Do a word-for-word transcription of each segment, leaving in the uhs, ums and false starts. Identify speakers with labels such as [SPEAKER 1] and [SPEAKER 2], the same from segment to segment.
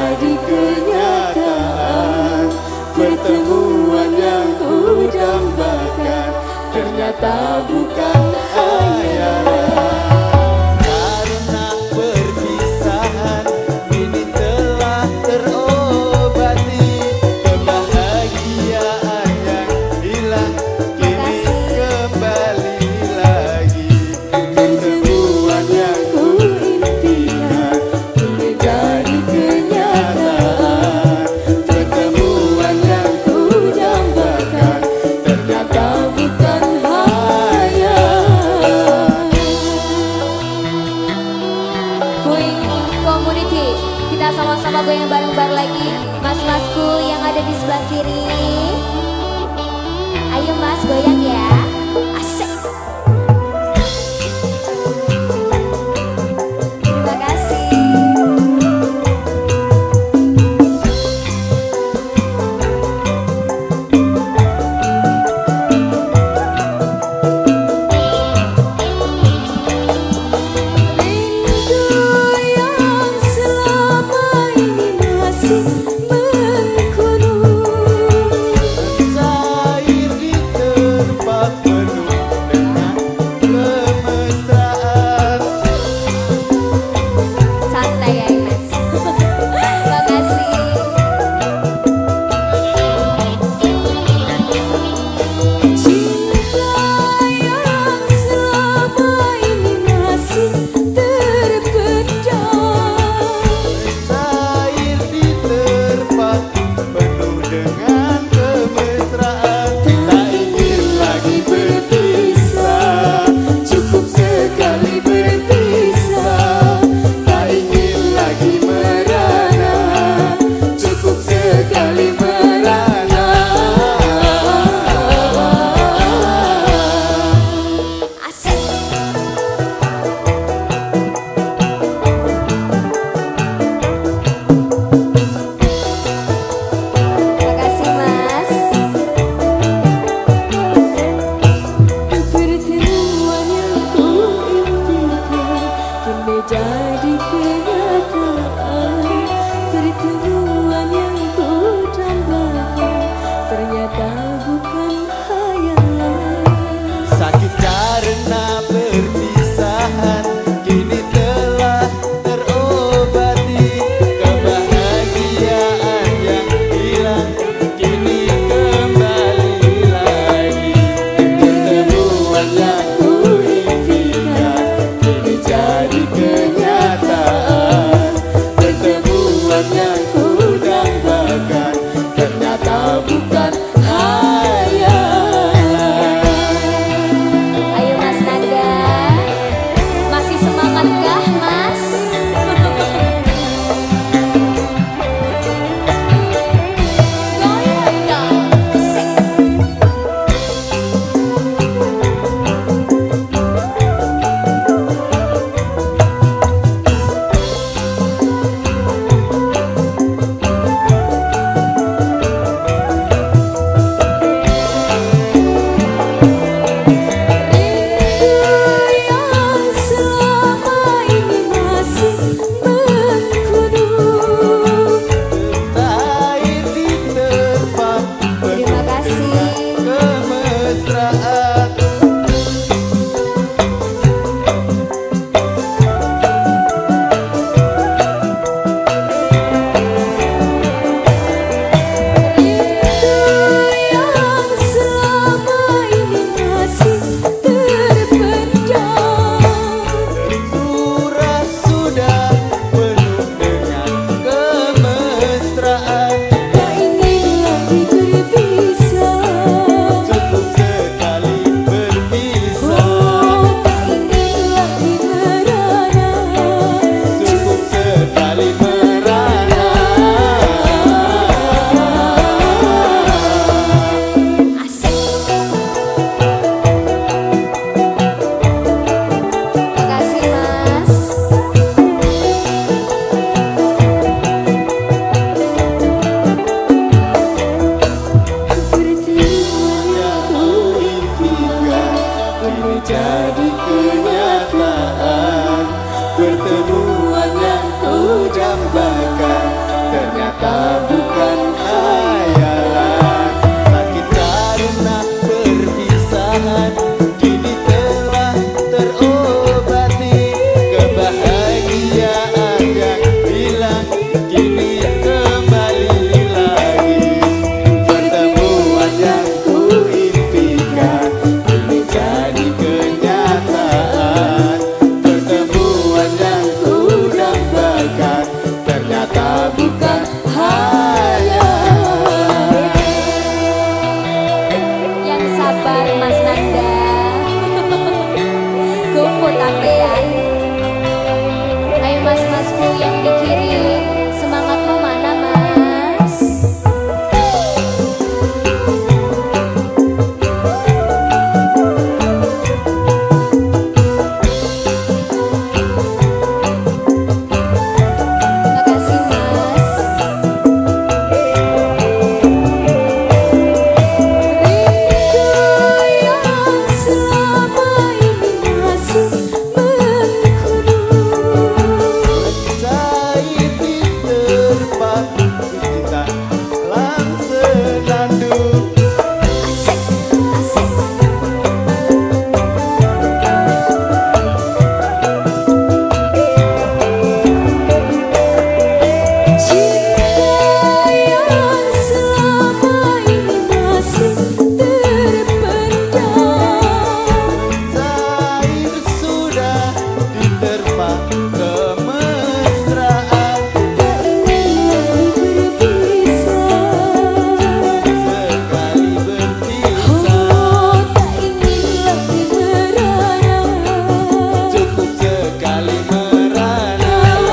[SPEAKER 1] jadi kenyataan. Pertemuan yang ku dambakan ternyata bukan hayalan.
[SPEAKER 2] Kita sama-sama goyang bareng-bareng lagi. Mas-masku yang ada di sebelah kiri, ayo mas goyang ya. Asik. Terima kasih.
[SPEAKER 1] bukan hayal.
[SPEAKER 2] Yang sabar Mas Nanda. Kumpul tapean. Ayo mas-masku yang dikirim, semangatmu mana mas? Makasih mas.
[SPEAKER 1] Rindu yang selama ini masih mengkudu,
[SPEAKER 3] Saiki terpak cinta lan senandung.
[SPEAKER 1] cinta yang selama ini masih terpendam.
[SPEAKER 3] Cair sudah diterpa kemesraan.
[SPEAKER 1] Tak ingin berpisah,
[SPEAKER 3] Sekali berpisah
[SPEAKER 1] oh tak ingin lagi merana.
[SPEAKER 3] cukup sekali merana.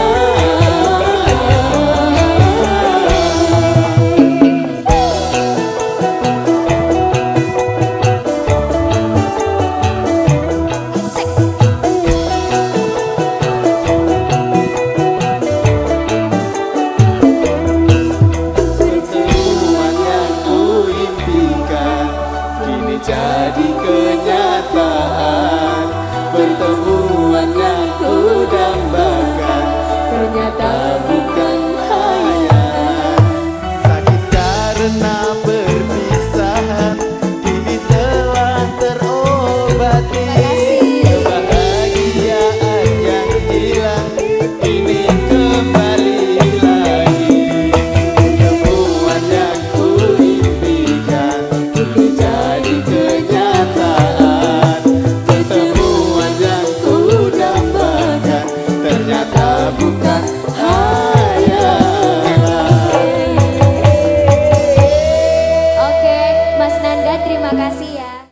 [SPEAKER 3] Pertemuan yang kuimpikan kini jadi kenyataan. Pertemuan yang kudambakan ternyata bukan hayal. Sakit karena perpisahan kini telah terobati. Kebahagiaan yang hilang kini kembali lagi. Pertemuan yang kuimpikan kini jadi kenyataan. Pertemuan yang kudambakan ternyata bukan hayal.
[SPEAKER 2] Oke Mas Nanda terima kasih ya.